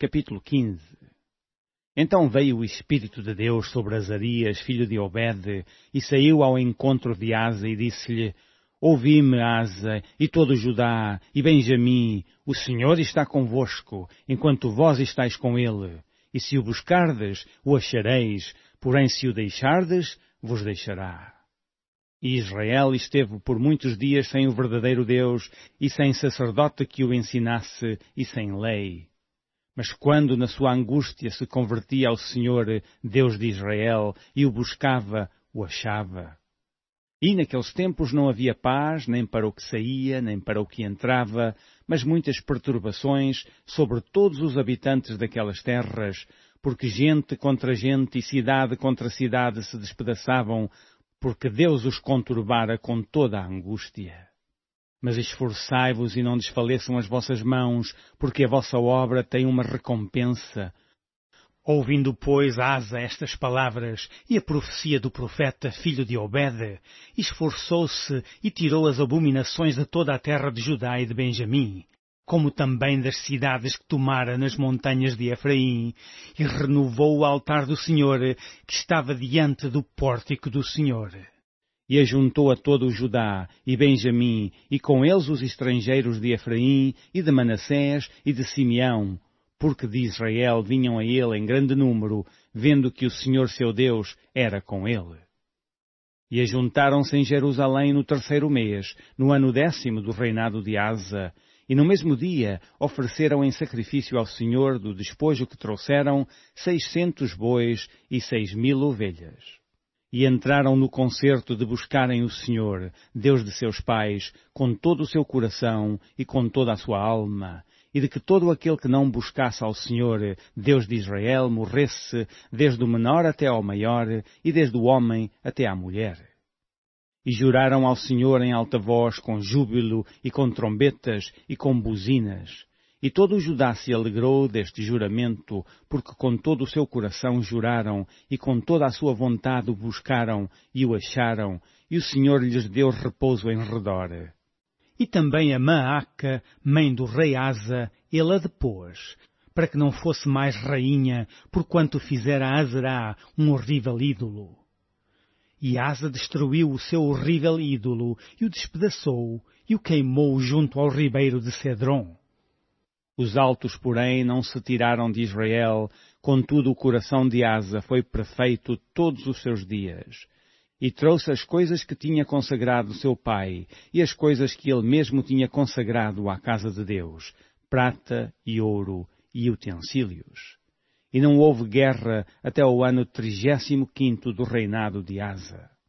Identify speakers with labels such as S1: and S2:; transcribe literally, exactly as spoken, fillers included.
S1: Capítulo quinze. Então veio o Espírito de Deus sobre Azarias, filho de Obed, e saiu ao encontro de Asa e disse-lhe: Ouvi-me, Asa, e todo Judá, e Benjamim, o Senhor está convosco, enquanto vós estáis com ele. E se o buscardes, o achareis, porém se o deixardes, vos deixará. E Israel esteve por muitos dias sem o verdadeiro Deus, e sem sacerdote que o ensinasse, e sem lei. Mas quando na sua angústia se convertia ao Senhor, Deus de Israel, e o buscava, o achava. E naqueles tempos não havia paz, nem para o que saía, nem para o que entrava, mas muitas perturbações sobre todos os habitantes daquelas terras, porque gente contra gente e cidade contra cidade se despedaçavam, porque Deus os conturbara com toda a angústia. Mas esforçai-vos e não desfaleçam as vossas mãos, porque a vossa obra tem uma recompensa. Ouvindo, pois, Asa estas palavras e a profecia do profeta, filho de Obed, esforçou-se e tirou as abominações de toda a terra de Judá e de Benjamim, como também das cidades que tomara nas montanhas de Efraim, e renovou o altar do Senhor, que estava diante do pórtico do Senhor. E ajuntou a todo o Judá e Benjamim, e com eles os estrangeiros de Efraim, e de Manassés, e de Simeão, porque de Israel vinham a ele em grande número, vendo que o Senhor seu Deus era com ele. E ajuntaram-se em Jerusalém no terceiro mês, no ano décimo do reinado de Asa, e no mesmo dia ofereceram em sacrifício ao Senhor do despojo que trouxeram seiscentos bois e seis mil ovelhas. E entraram no concerto de buscarem o Senhor, Deus de seus pais, com todo o seu coração e com toda a sua alma, e de que todo aquele que não buscasse ao Senhor, Deus de Israel, morresse, desde o menor até ao maior, e desde o homem até à mulher. E juraram ao Senhor em alta voz, com júbilo, e com trombetas, e com buzinas. E todo o Judá se alegrou deste juramento, porque com todo o seu coração juraram, e com toda a sua vontade o buscaram, e o acharam, e o Senhor lhes deu repouso em redor. E também a Maaca, mãe do rei Asa, ele a depôs, para que não fosse mais rainha, porquanto fizera a Azerá um horrível ídolo. E Asa destruiu o seu horrível ídolo, e o despedaçou, e o queimou junto ao ribeiro de Cedron. Os altos, porém, não se tiraram de Israel, contudo o coração de Asa foi perfeito todos os seus dias. E trouxe as coisas que tinha consagrado seu pai, e as coisas que ele mesmo tinha consagrado à casa de Deus, prata e ouro e utensílios. E não houve guerra até o ano trigésimo quinto do reinado de Asa.